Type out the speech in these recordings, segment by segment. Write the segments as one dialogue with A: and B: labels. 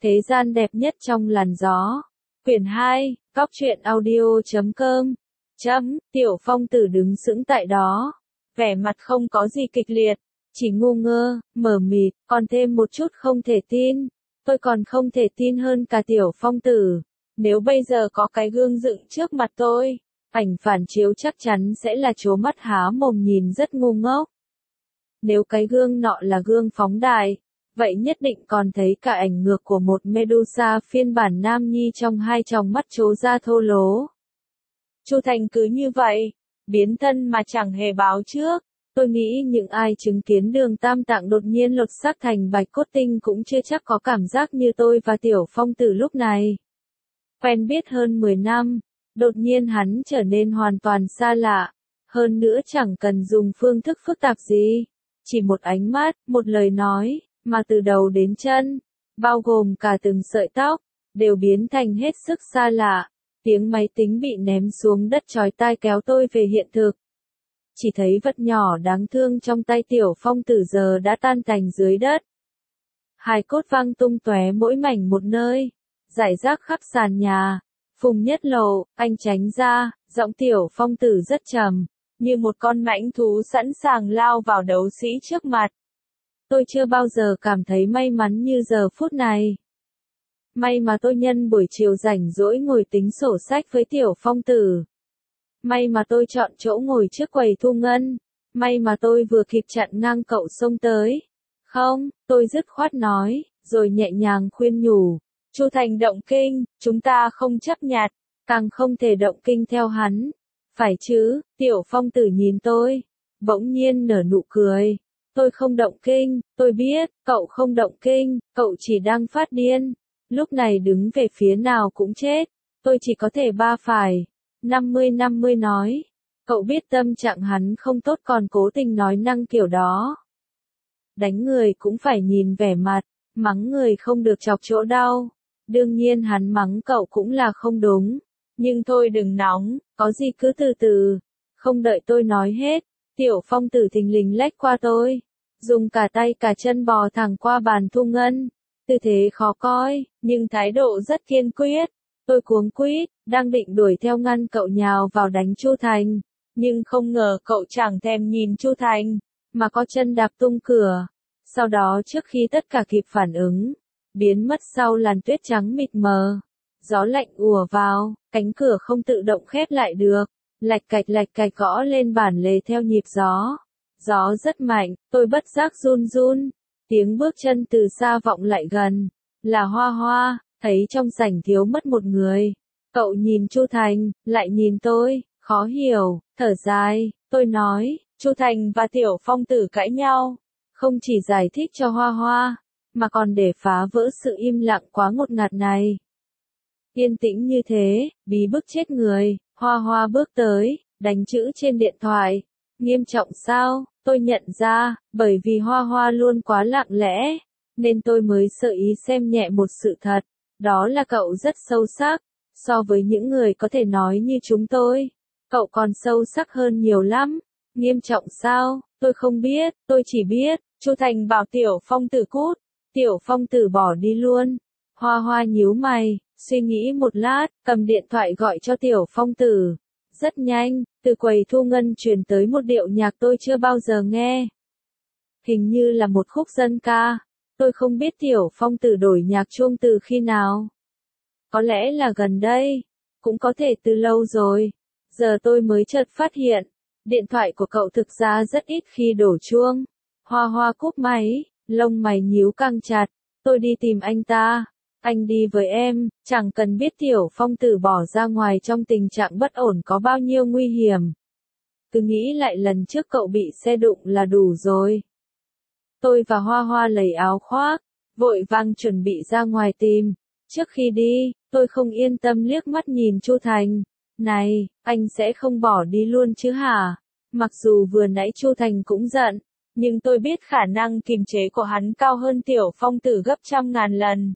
A: Thế gian đẹp nhất trong làn gió. Quyển 2, Góc truyện audio.com. Tiểu Phong Tử đứng sững tại đó, vẻ mặt không có gì kịch liệt, chỉ ngu ngơ, mờ mịt, còn thêm một chút không thể tin. Tôi còn không thể tin hơn cả Tiểu Phong Tử. Nếu bây giờ có cái gương dựng trước mặt tôi, ảnh phản chiếu chắc chắn sẽ là trố mắt há mồm nhìn rất ngu ngốc. Nếu cái gương nọ là gương phóng đại, vậy nhất định còn thấy cả ảnh ngược của một Medusa phiên bản nam nhi trong hai tròng mắt trố ra thô lố. Chu Thành cứ như vậy, biến thân mà chẳng hề báo trước. Tôi nghĩ những ai chứng kiến Đường Tam Tạng đột nhiên lột xác thành bạch cốt tinh cũng chưa chắc có cảm giác như tôi và Tiểu Phong Tử lúc này. Quen biết hơn 10 năm, đột nhiên hắn trở nên hoàn toàn xa lạ. Hơn nữa chẳng cần dùng phương thức phức tạp gì. Chỉ một ánh mắt, một lời nói, mà từ đầu đến chân, bao gồm cả từng sợi tóc, đều biến thành hết sức xa lạ. Tiếng máy tính bị ném xuống đất chói tai kéo tôi về hiện thực. Chỉ thấy vật nhỏ đáng thương trong tay Tiểu Phong Tử giờ đã tan tành dưới đất. Hài cốt văng tung tóe mỗi mảnh một nơi, rải rác khắp sàn nhà. Phùng Nhất Lộ, anh tránh ra, giọng Tiểu Phong Tử rất trầm, như một con mãnh thú sẵn sàng lao vào đấu sĩ trước mặt. Tôi chưa bao giờ cảm thấy may mắn như giờ phút này. May mà tôi nhân buổi chiều rảnh rỗi ngồi tính sổ sách với Tiểu Phong Tử. May mà tôi chọn chỗ ngồi trước quầy thu ngân. May mà tôi vừa kịp chặn ngang cậu xông tới. Không, tôi dứt khoát nói, rồi nhẹ nhàng khuyên nhủ. Chu Thành động kinh, chúng ta không chấp nhặt, càng không thể động kinh theo hắn. Phải chứ, Tiểu Phong Tử nhìn tôi, bỗng nhiên nở nụ cười. Tôi không động kinh, tôi biết, cậu không động kinh, cậu chỉ đang phát điên. Lúc này đứng về phía nào cũng chết, tôi chỉ có thể ba phải. 50-50 nói, cậu biết tâm trạng hắn không tốt còn cố tình nói năng kiểu đó. Đánh người cũng phải nhìn vẻ mặt, mắng người không được chọc chỗ đau. Đương nhiên hắn mắng cậu cũng là không đúng. Nhưng thôi đừng nóng, có gì cứ từ từ. Không đợi tôi nói hết, Tiểu Phong Tử thình lình lách qua tôi. Dùng cả tay cả chân bò thẳng qua bàn thu ngân. Tư thế khó coi, nhưng thái độ rất kiên quyết. Tôi cuống quýt, đang định đuổi theo ngăn cậu nhào vào đánh Chu Thành. Nhưng không ngờ cậu chẳng thèm nhìn Chu Thành, mà có chân đạp tung cửa. Sau đó trước khi tất cả kịp phản ứng, biến mất sau làn tuyết trắng mịt mờ. Gió lạnh ùa vào, cánh cửa không tự động khép lại được. Lạch cạch gõ lên bản lề theo nhịp gió. Gió rất mạnh, tôi bất giác run run. Tiếng bước chân từ xa vọng lại gần. Là Hoa Hoa, thấy trong sảnh thiếu mất một người. Cậu nhìn Chu Thành, lại nhìn tôi, khó hiểu, thở dài. Tôi nói, Chu Thành và Tiểu Phong Tử cãi nhau. Không chỉ giải thích cho Hoa Hoa, mà còn để phá vỡ sự im lặng quá ngột ngạt này. Yên tĩnh như thế, bí bức chết người. Hoa Hoa bước tới, đánh chữ trên điện thoại. Nghiêm trọng sao? Tôi nhận ra, bởi vì Hoa Hoa luôn quá lặng lẽ, nên tôi mới sơ ý xem nhẹ một sự thật. Đó là cậu rất sâu sắc. So với những người có thể nói như chúng tôi, cậu còn sâu sắc hơn nhiều lắm. Nghiêm trọng sao? Tôi không biết, tôi chỉ biết, Chu Thành bảo Tiểu Phong Tử cút. Tiểu Phong Tử bỏ đi luôn. Hoa Hoa nhíu mày, suy nghĩ một lát, cầm điện thoại gọi cho Tiểu Phong Tử. Rất nhanh, từ quầy thu ngân truyền tới một điệu nhạc tôi chưa bao giờ nghe. Hình như là một khúc dân ca. Tôi không biết Tiểu Phong Tử đổi nhạc chuông từ khi nào. Có lẽ là gần đây, cũng có thể từ lâu rồi. Giờ tôi mới chợt phát hiện, điện thoại của cậu thực ra rất ít khi đổ chuông. Hoa Hoa cúp máy, lông mày nhíu căng chặt. Tôi đi tìm anh ta. Anh đi với em, chẳng cần biết Tiểu Phong Tử bỏ ra ngoài trong tình trạng bất ổn có bao nhiêu nguy hiểm. Cứ nghĩ lại lần trước cậu bị xe đụng là đủ rồi. Tôi và Hoa Hoa lấy áo khoác, vội vàng chuẩn bị ra ngoài tìm. Trước khi đi, tôi không yên tâm liếc mắt nhìn Chu Thành. Này, anh sẽ không bỏ đi luôn chứ hả? Mặc dù vừa nãy Chu Thành cũng giận, nhưng tôi biết khả năng kiềm chế của hắn cao hơn Tiểu Phong Tử gấp trăm ngàn lần.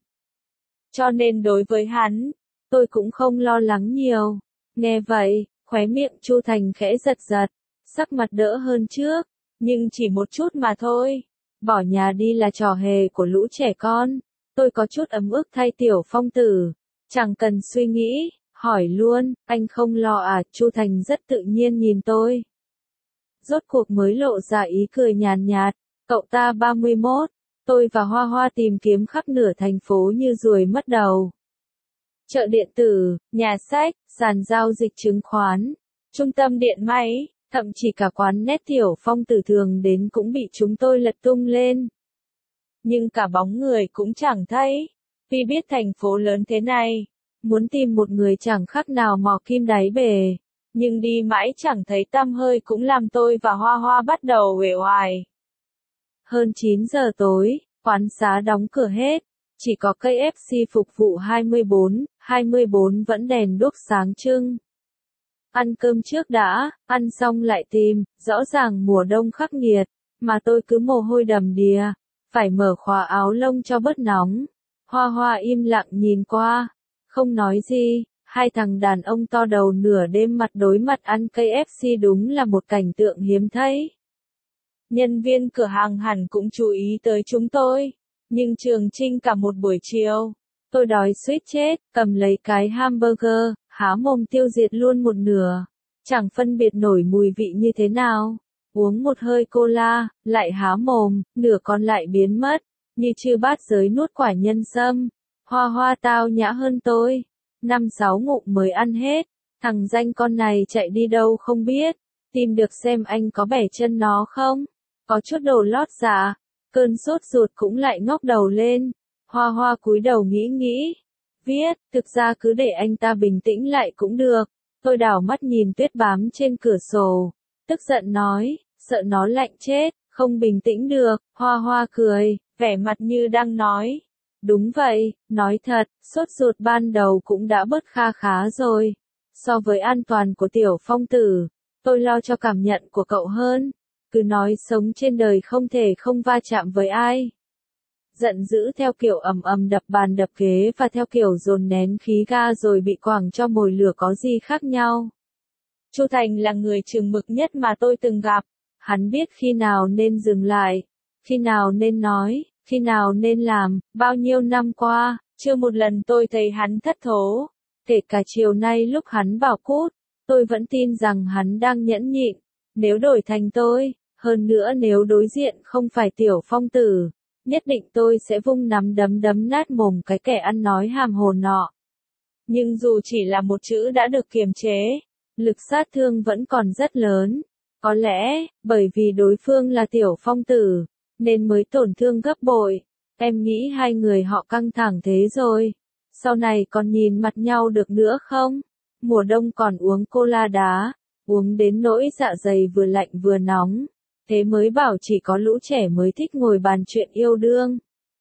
A: Cho nên đối với hắn, tôi cũng không lo lắng nhiều. Nghe vậy, khóe miệng Chu Thành khẽ giật giật, sắc mặt đỡ hơn trước, nhưng chỉ một chút mà thôi. Bỏ nhà đi là trò hề của lũ trẻ con. Tôi có chút ấm ức thay Tiểu Phong tử. Chẳng cần suy nghĩ, hỏi luôn, anh không lo à? Chu Thành rất tự nhiên nhìn tôi. Rốt cuộc mới lộ ra ý cười nhàn nhạt. Cậu ta 31, tôi và Hoa Hoa tìm kiếm khắp nửa thành phố như ruồi mất đầu. Chợ điện tử, nhà sách, sàn giao dịch chứng khoán, trung tâm điện máy, thậm chí cả quán nét Tiểu Phong tử thường đến cũng bị chúng tôi lật tung lên. Nhưng cả bóng người cũng chẳng thấy. Vì biết thành phố lớn thế này, muốn tìm một người chẳng khác nào mò kim đáy bể. Nhưng đi mãi chẳng thấy tăm hơi cũng làm tôi và Hoa Hoa bắt đầu uể oải. Hơn 9 giờ tối, quán xá đóng cửa hết. Chỉ có cây FC phục vụ 24 vẫn đèn đuốc sáng trưng. Ăn cơm trước đã, ăn xong lại tìm, rõ ràng mùa đông khắc nghiệt, mà tôi cứ mồ hôi đầm đìa, phải mở khóa áo lông cho bớt nóng. Hoa Hoa im lặng nhìn qua, không nói gì, hai thằng đàn ông to đầu nửa đêm mặt đối mặt ăn cây FC đúng là một cảnh tượng hiếm thấy. Nhân viên cửa hàng hẳn cũng chú ý tới chúng tôi, nhưng Trường Trinh cả một buổi chiều, tôi đói suýt chết, cầm lấy cái hamburger, há mồm tiêu diệt luôn một nửa, chẳng phân biệt nổi mùi vị như thế nào. Uống một hơi cola, lại há mồm, nửa còn lại biến mất, như chư bát giới nuốt quả nhân sâm. Hoa Hoa tao nhã hơn tôi, 5-6 ngụm mới ăn hết, thằng danh con này chạy đi đâu không biết, tìm được xem anh có bẻ chân nó không, có chút đồ lót dạ, cơn sốt ruột cũng lại ngóc đầu lên. Hoa Hoa cúi đầu nghĩ, viết, thực ra cứ để anh ta bình tĩnh lại cũng được. Tôi đảo mắt nhìn tuyết bám trên cửa sổ, tức giận nói, sợ nó lạnh chết, không bình tĩnh được. Hoa Hoa cười, vẻ mặt như đang nói, đúng vậy, nói thật, sốt ruột ban đầu cũng đã bớt kha khá rồi. So với an toàn của Tiểu Phong tử, tôi lo cho cảm nhận của cậu hơn. Cứ nói sống trên đời không thể không va chạm với ai. Giận dữ theo kiểu ầm ầm đập bàn đập ghế và theo kiểu dồn nén khí ga rồi bị quẳng cho mồi lửa có gì khác nhau. Chu Thành là người chừng mực nhất mà tôi từng gặp. Hắn biết khi nào nên dừng lại, khi nào nên nói, khi nào nên làm. Bao nhiêu năm qua, chưa một lần tôi thấy hắn thất thố. Kể cả chiều nay lúc hắn bảo cút, tôi vẫn tin rằng hắn đang nhẫn nhịn. Nếu đổi thành tôi, hơn nữa nếu đối diện không phải Tiểu Phong tử, nhất định tôi sẽ vung nắm đấm đấm nát mồm cái kẻ ăn nói hàm hồ nọ. Nhưng dù chỉ là một chữ đã được kiềm chế, lực sát thương vẫn còn rất lớn. Có lẽ, bởi vì đối phương là Tiểu Phong tử, nên mới tổn thương gấp bội. Em nghĩ hai người họ căng thẳng thế rồi. Sau này còn nhìn mặt nhau được nữa không? Mùa đông còn uống cola đá, uống đến nỗi dạ dày vừa lạnh vừa nóng. Thế mới bảo chỉ có lũ trẻ mới thích ngồi bàn chuyện yêu đương.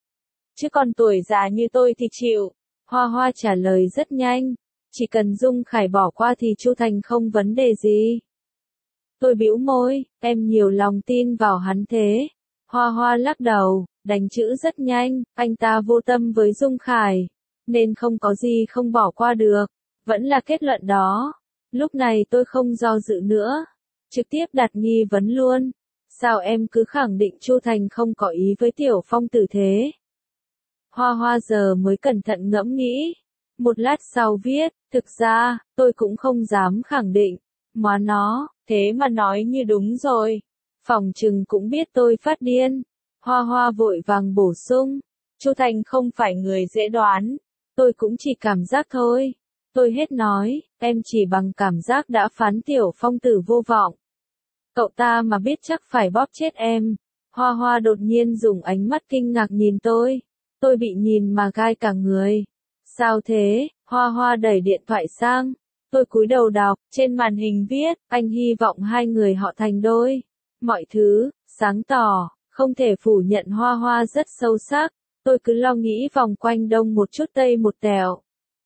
A: Chứ còn tuổi già như tôi thì chịu. Hoa Hoa trả lời rất nhanh. Chỉ cần Dung Khải bỏ qua thì Chu Thành không vấn đề gì. Tôi bĩu môi, em nhiều lòng tin vào hắn thế. Hoa Hoa lắc đầu, đánh chữ rất nhanh, anh ta vô tâm với Dung Khải, nên không có gì không bỏ qua được. Vẫn là kết luận đó. Lúc này tôi không do dự nữa. Trực tiếp đặt nghi vấn luôn. Sao em cứ khẳng định Chu Thành không có ý với Tiểu Phong tử thế? Hoa Hoa giờ mới cẩn thận ngẫm nghĩ. Một lát sau viết, thực ra, tôi cũng không dám khẳng định. Má nó, thế mà nói như đúng rồi. Phòng trừng cũng biết tôi phát điên. Hoa Hoa vội vàng bổ sung. Chu Thành không phải người dễ đoán. Tôi cũng chỉ cảm giác thôi. Tôi hết nói, em chỉ bằng cảm giác đã phán Tiểu Phong tử vô vọng. Cậu ta mà biết chắc phải bóp chết em. Hoa Hoa đột nhiên dùng ánh mắt kinh ngạc nhìn tôi. Tôi bị nhìn mà gai cả người. Sao thế? Hoa Hoa đẩy điện thoại sang. Tôi cúi đầu đọc, trên màn hình viết, anh hy vọng hai người họ thành đôi. Mọi thứ, sáng tỏ, không thể phủ nhận. Hoa Hoa rất sâu sắc. Tôi cứ lo nghĩ vòng quanh đông một chút tây một tẹo.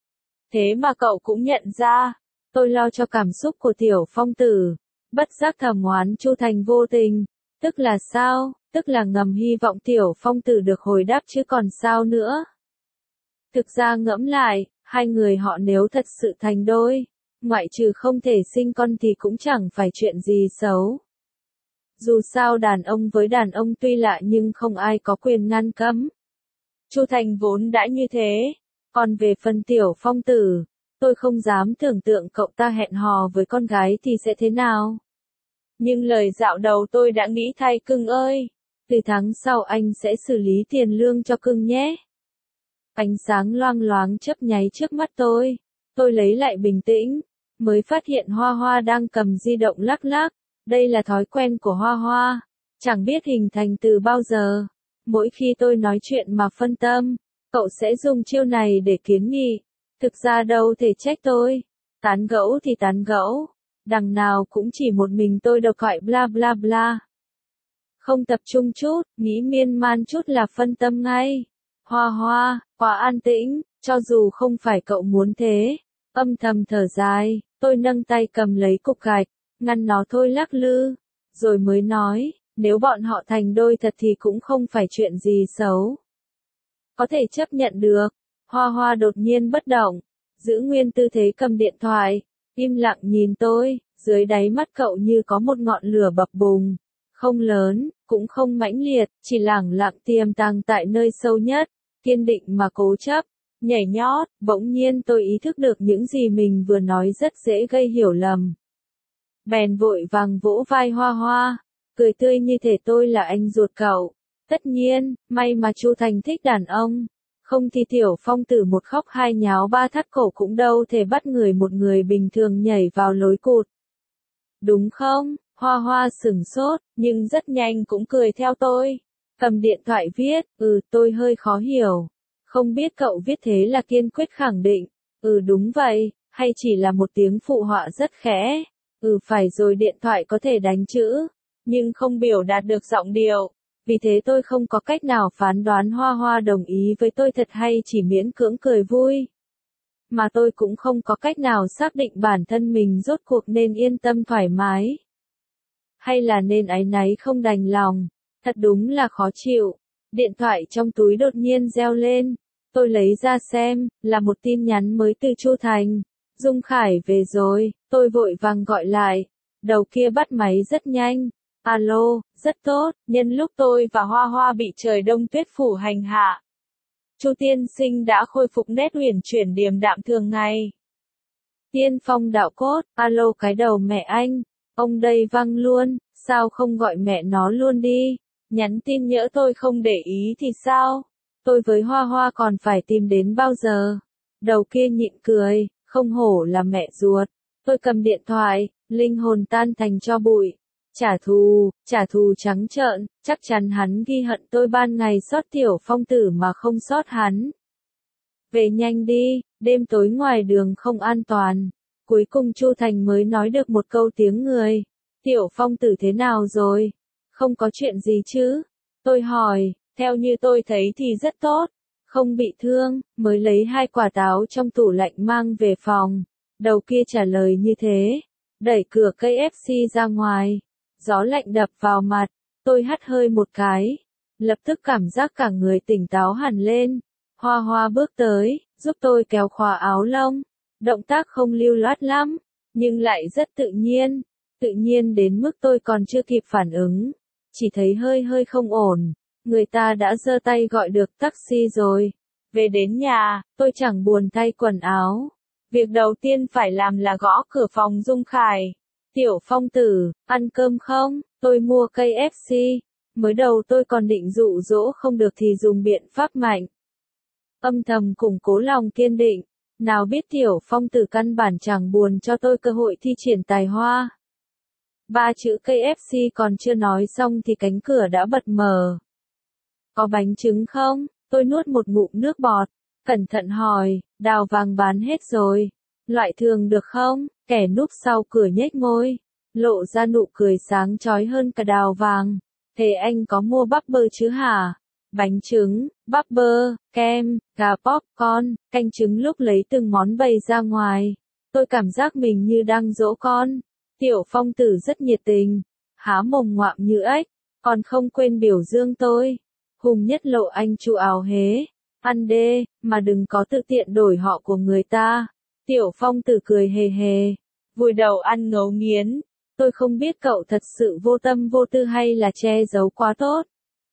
A: Thế mà cậu cũng nhận ra. Tôi lo cho cảm xúc của Tiểu Phong tử. Bất giác thầm oán Chu Thành vô tình. Tức là sao? Tức là ngầm hy vọng Tiểu Phong tử được hồi đáp chứ còn sao nữa. Thực ra ngẫm lại, hai người họ nếu thật sự thành đôi, ngoại trừ không thể sinh con thì cũng chẳng phải chuyện gì xấu. Dù sao đàn ông với đàn ông tuy lạ nhưng không ai có quyền ngăn cấm. Chu Thành vốn đã như thế. Còn về phần Tiểu Phong tử, tôi không dám tưởng tượng cậu ta hẹn hò với con gái thì sẽ thế nào. Nhưng lời dạo đầu tôi đã nghĩ thay cưng ơi. Từ tháng sau anh sẽ xử lý tiền lương cho cưng nhé. Ánh sáng loang loáng chớp nháy trước mắt tôi. Tôi lấy lại bình tĩnh. Mới phát hiện Hoa Hoa đang cầm di động lắc lắc. Đây là thói quen của Hoa Hoa. Chẳng biết hình thành từ bao giờ. Mỗi khi tôi nói chuyện mà phân tâm, cậu sẽ dùng chiêu này để kiến nghị. Thực ra đâu thể trách tôi. Tán gẫu thì tán gẫu. Đằng nào cũng chỉ một mình tôi độc thoại bla bla bla. Không tập trung chút, nghĩ miên man chút là phân tâm ngay. Hoa Hoa, quá an tĩnh, cho dù không phải cậu muốn thế. Âm thầm thở dài, tôi nâng tay cầm lấy cục gạch, ngăn nó thôi lắc lư. Rồi mới nói, nếu bọn họ thành đôi thật thì cũng không phải chuyện gì xấu. Có thể chấp nhận được. Hoa Hoa đột nhiên bất động, giữ nguyên tư thế cầm điện thoại, im lặng nhìn tôi, dưới đáy mắt cậu như có một ngọn lửa bập bùng. Không lớn, cũng không mãnh liệt, chỉ lẳng lặng tiềm tàng tại nơi sâu nhất, kiên định mà cố chấp, nhảy nhót. Bỗng nhiên tôi ý thức được những gì mình vừa nói rất dễ gây hiểu lầm. Bèn vội vàng vỗ vai Hoa Hoa, cười tươi như thể tôi là anh ruột cậu. Tất nhiên, may mà Chu Thành thích đàn ông. Không thì Tiểu Phong tử một khóc hai nháo ba thắt cổ cũng đâu thể bắt một người bình thường nhảy vào lối cụt. Đúng không? Hoa Hoa sửng sốt, nhưng rất nhanh cũng cười theo tôi. Cầm điện thoại viết, tôi hơi khó hiểu. Không biết cậu viết thế là kiên quyết khẳng định. Đúng vậy, hay chỉ là một tiếng phụ họa rất khẽ. Phải rồi, điện thoại có thể đánh chữ, nhưng không biểu đạt được giọng điệu. Vì thế tôi không có cách nào phán đoán Hoa Hoa đồng ý với tôi thật hay chỉ miễn cưỡng cười vui. Mà tôi cũng không có cách nào xác định bản thân mình rốt cuộc nên yên tâm thoải mái, hay là nên áy náy không đành lòng. Thật đúng là khó chịu. Điện thoại trong túi đột nhiên reo lên. Tôi lấy ra xem, là một tin nhắn mới từ Chu Thành. Dung Khải về rồi, tôi vội vàng gọi lại. Đầu kia bắt máy rất nhanh. Alo, rất tốt, nhân lúc tôi và Hoa Hoa bị trời đông tuyết phủ hành hạ, Chu tiên sinh đã khôi phục nét uyển chuyển điềm đạm thường ngày. Tiên phong đạo cốt, alo cái đầu mẹ anh, ông đây văng luôn, sao không gọi mẹ nó luôn đi, nhắn tin nhỡ tôi không để ý thì sao, tôi với Hoa Hoa còn phải tìm đến bao giờ. Đầu kia nhịn cười, không hổ là mẹ ruột. Tôi cầm điện thoại, linh hồn tan thành tro bụi. Trả thù trắng trợn, chắc chắn hắn ghi hận tôi ban ngày sót Tiểu Phong tử mà không sót hắn. Về nhanh đi, đêm tối ngoài đường không an toàn. Cuối cùng Chu Thành mới nói được một câu tiếng người. Tiểu Phong tử thế nào rồi? Không có chuyện gì chứ? Tôi hỏi, theo như tôi thấy thì rất tốt. Không bị thương, mới lấy 2 quả táo trong tủ lạnh mang về phòng. Đầu kia trả lời như thế. Đẩy cửa KFC ra ngoài. Gió lạnh đập vào mặt, tôi hắt hơi một cái. Lập tức cảm giác cả người tỉnh táo hẳn lên. Hoa Hoa bước tới, giúp tôi kéo khóa áo lông. Động tác không lưu loát lắm, nhưng lại rất tự nhiên. Tự nhiên đến mức tôi còn chưa kịp phản ứng. Chỉ thấy hơi không ổn. Người ta đã giơ tay gọi được taxi rồi. Về đến nhà, tôi chẳng buồn thay quần áo. Việc đầu tiên phải làm là gõ cửa phòng Dung Khải. Tiểu Phong tử, ăn cơm không? Tôi mua KFC. Mới đầu tôi còn định dụ dỗ không được thì dùng biện pháp mạnh. Âm thầm củng cố lòng kiên định. Nào biết Tiểu Phong tử căn bản chẳng buồn cho tôi cơ hội thi triển tài hoa. 3 chữ KFC còn chưa nói xong thì cánh cửa đã bật mở. Có bánh trứng không? Tôi nuốt một ngụm nước bọt. Cẩn thận hỏi, đào vàng bán hết rồi. Loại thường được không? Kẻ núp sau cửa nhếch môi. Lộ ra nụ cười sáng chói hơn cả đào vàng. Thế anh có mua bắp bơ chứ hả? Bánh trứng, bắp bơ, kem, gà popcorn, canh trứng lúc lấy từng món bày ra ngoài. Tôi cảm giác mình như đang dỗ con. Tiểu Phong tử rất nhiệt tình. Há mồm ngoạm như ếch. Còn không quên biểu dương tôi. Hùng nhất lộ anh chu áo hế. Ăn đê, mà đừng có tự tiện đổi họ của người ta. Tiểu Phong tử cười hề hề. Vùi đầu ăn ngấu nghiến. Tôi không biết cậu thật sự vô tâm vô tư hay là che giấu quá tốt.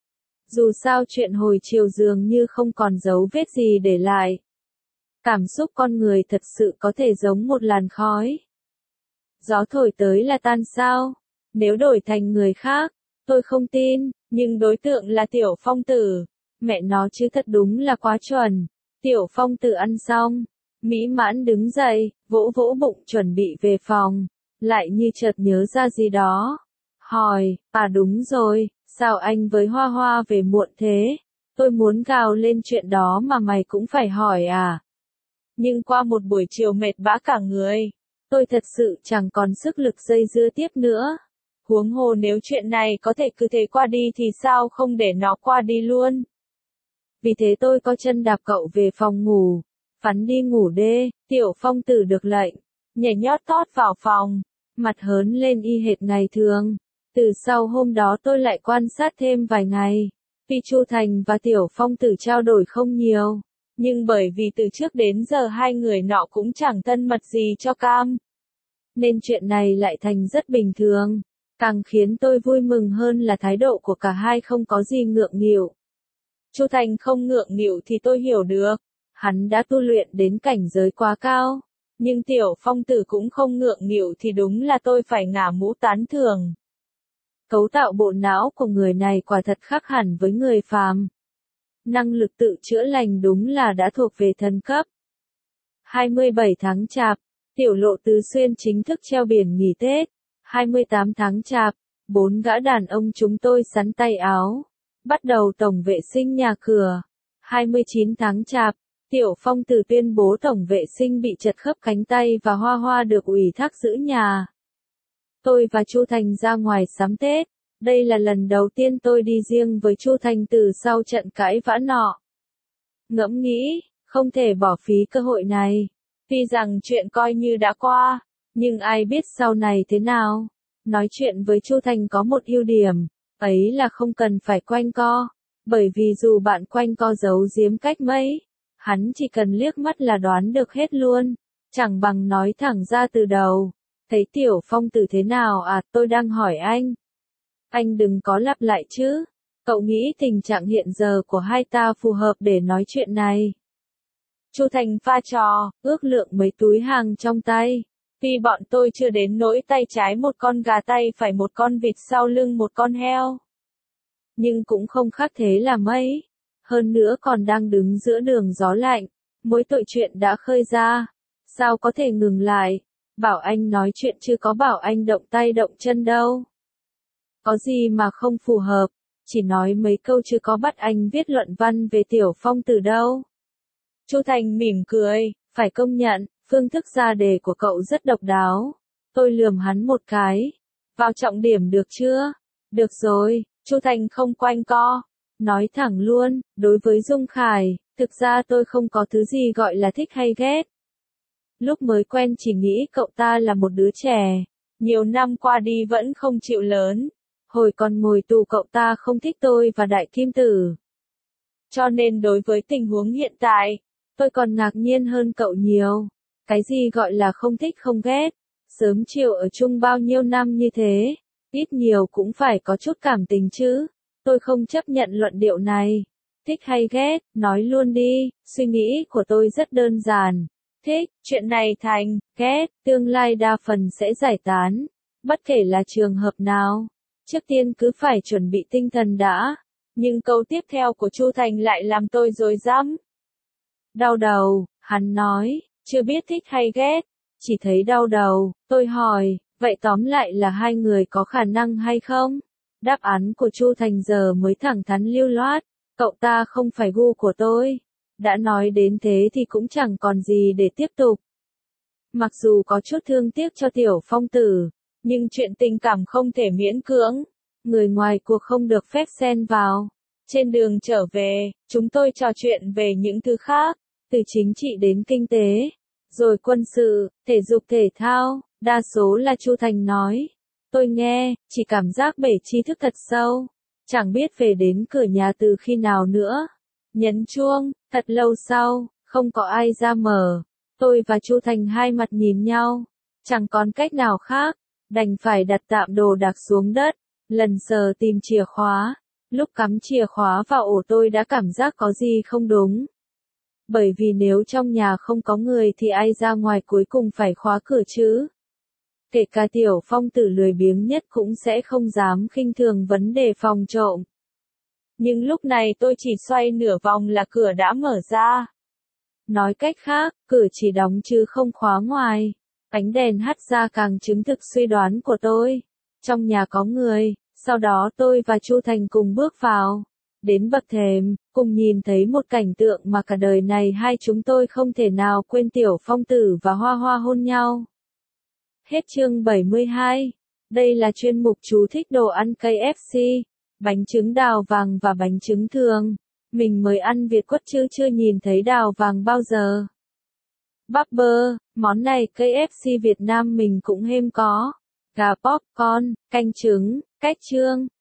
A: Dù sao chuyện hồi chiều dường như không còn dấu vết gì để lại. Cảm xúc con người thật sự có thể giống một làn khói. Gió thổi tới là tan sao? Nếu đổi thành người khác, tôi không tin, nhưng đối tượng là Tiểu Phong Tử. Mẹ nó chứ thật đúng là quá chuẩn. Tiểu Phong Tử ăn xong, mỹ mãn đứng dậy, vỗ vỗ bụng chuẩn bị về phòng. Lại như chợt nhớ ra gì đó. Hỏi, đúng rồi, sao anh với Hoa Hoa về muộn thế? Tôi muốn gào lên chuyện đó mà mày cũng phải hỏi à? Nhưng qua một buổi chiều mệt bã cả người, tôi thật sự chẳng còn sức lực dây dưa tiếp nữa. Huống hồ nếu chuyện này có thể cứ thế qua đi thì sao không để nó qua đi luôn. Vì thế tôi có chân đạp cậu về phòng ngủ. Phắn đi ngủ đê, Tiểu Phong Tử được lệnh, nhảy nhót tót vào phòng, mặt hớn lên y hệt ngày thường. Từ sau hôm đó tôi lại quan sát thêm vài ngày. Vì Chu Thành và Tiểu Phong Tử trao đổi không nhiều, nhưng bởi vì từ trước đến giờ hai người nọ cũng chẳng thân mật gì cho cam, nên chuyện này lại thành rất bình thường. Càng khiến tôi vui mừng hơn là thái độ của cả hai không có gì ngượng nghịu. Chu Thành không ngượng nghịu thì tôi hiểu được, hắn đã tu luyện đến cảnh giới quá cao. Nhưng Tiểu Phong Tử cũng không ngượng nghịu thì đúng là tôi phải ngả mũ tán thưởng. Cấu tạo bộ não của người này quả thật khác hẳn với người phàm. Năng lực tự chữa lành đúng là đã thuộc về thần cấp. 27 tháng Chạp, Tiểu Lộ Tứ Xuyên chính thức treo biển nghỉ Tết. 28 tháng Chạp, 4 gã đàn ông chúng tôi sắn tay áo, bắt đầu tổng vệ sinh nhà cửa. 29 tháng Chạp, Tiểu Phong Tử tuyên bố tổng vệ sinh bị chật khớp cánh tay và Hoa Hoa được ủy thác giữ nhà. Tôi và Chu Thành ra ngoài sắm Tết. Đây là lần đầu tiên tôi đi riêng với Chu Thành từ sau trận cãi vã nọ. Ngẫm nghĩ, không thể bỏ phí cơ hội này. Tuy rằng chuyện coi như đã qua, nhưng ai biết sau này thế nào. Nói chuyện với Chu Thành có một ưu điểm, ấy là không cần phải quanh co. Bởi vì dù bạn quanh co giấu giếm cách mấy, hắn chỉ cần liếc mắt là đoán được hết luôn. Chẳng bằng nói thẳng ra từ đầu. Thấy Tiểu Phong Tử thế nào à, tôi đang hỏi anh. Anh đừng có lặp lại chứ. Cậu nghĩ tình trạng hiện giờ của hai ta phù hợp để nói chuyện này. Chu Thành pha trò, ước lượng mấy túi hàng trong tay. Tuy bọn tôi chưa đến nỗi tay trái một con gà tay phải một con vịt sau lưng một con heo, nhưng cũng không khác thế là mấy. Hơn nữa còn đang đứng giữa đường gió lạnh. Mỗi tội chuyện đã khơi ra. Sao có thể ngừng lại? Bảo anh nói chuyện chứ có bảo anh động tay động chân đâu. Có gì mà không phù hợp, chỉ nói mấy câu chứ có bắt anh viết luận văn về Tiểu Phong Tử đâu. Chu Thành mỉm cười, phải công nhận, phương thức ra đề của cậu rất độc đáo. Tôi lườm hắn một cái. Vào trọng điểm được chưa? Được rồi, Chu Thành không quanh co. Nói thẳng luôn, đối với Dung Khải, thực ra tôi không có thứ gì gọi là thích hay ghét. Lúc mới quen chỉ nghĩ cậu ta là một đứa trẻ. Nhiều năm qua đi vẫn không chịu lớn. Hồi còn ngồi tù cậu ta không thích tôi và Đại Kim Tử. Cho nên đối với tình huống hiện tại, tôi còn ngạc nhiên hơn cậu nhiều. Cái gì gọi là không thích không ghét? Sớm chiều ở chung bao nhiêu năm như thế, ít nhiều cũng phải có chút cảm tình chứ. Tôi không chấp nhận luận điệu này. Thích hay ghét, nói luôn đi, suy nghĩ của tôi rất đơn giản. Thích, chuyện này thành, ghét, tương lai đa phần sẽ giải tán. Bất kể là trường hợp nào. Trước tiên cứ phải chuẩn bị tinh thần đã. Nhưng câu tiếp theo của Chu Thành lại làm tôi rối rắm. Đau đầu, hắn nói, chưa biết thích hay ghét, chỉ thấy đau đầu. Tôi hỏi, vậy tóm lại là hai người có khả năng hay không? Đáp án của Chu Thành giờ mới thẳng thắn lưu loát, cậu ta không phải gu của tôi. Đã nói đến thế thì cũng chẳng còn gì để tiếp tục. Mặc dù có chút thương tiếc cho Tiểu Phong Tử, nhưng chuyện tình cảm không thể miễn cưỡng. Người ngoài cuộc không được phép xen vào. Trên đường trở về, chúng tôi trò chuyện về những thứ khác, từ chính trị đến kinh tế, rồi quân sự, thể dục thể thao, đa số là Chu Thành nói. Tôi nghe, chỉ cảm giác bể tri thức thật sâu. Chẳng biết về đến cửa nhà từ khi nào nữa. Nhấn chuông, thật lâu sau, không có ai ra mở. Tôi và Chu Thành hai mặt nhìn nhau. Chẳng còn cách nào khác, đành phải đặt tạm đồ đạc xuống đất. Lần sờ tìm chìa khóa. Lúc cắm chìa khóa vào ổ tôi đã cảm giác có gì không đúng. Bởi vì nếu trong nhà không có người thì ai ra ngoài cuối cùng phải khóa cửa chứ. Kể cả Tiểu Phong Tử lười biếng nhất cũng sẽ không dám khinh thường vấn đề phòng trộm. Nhưng lúc này tôi chỉ xoay nửa vòng là cửa đã mở ra. Nói cách khác, cửa chỉ đóng chứ không khóa ngoài. Ánh đèn hắt ra càng chứng thực suy đoán của tôi. Trong nhà có người, sau đó tôi và Chu Thành cùng bước vào. Đến bậc thềm, cùng nhìn thấy một cảnh tượng mà cả đời này hai chúng tôi không thể nào quên, Tiểu Phong Tử và Hoa Hoa hôn nhau. Hết chương 72. Đây là chuyên mục chú thích đồ ăn KFC, bánh trứng đào vàng và bánh trứng thường. Mình mới ăn Việt quất chứ chưa nhìn thấy đào vàng bao giờ. Bubber, món này KFC Việt Nam mình cũng hêm có. Gà popcorn, canh trứng, cách chương.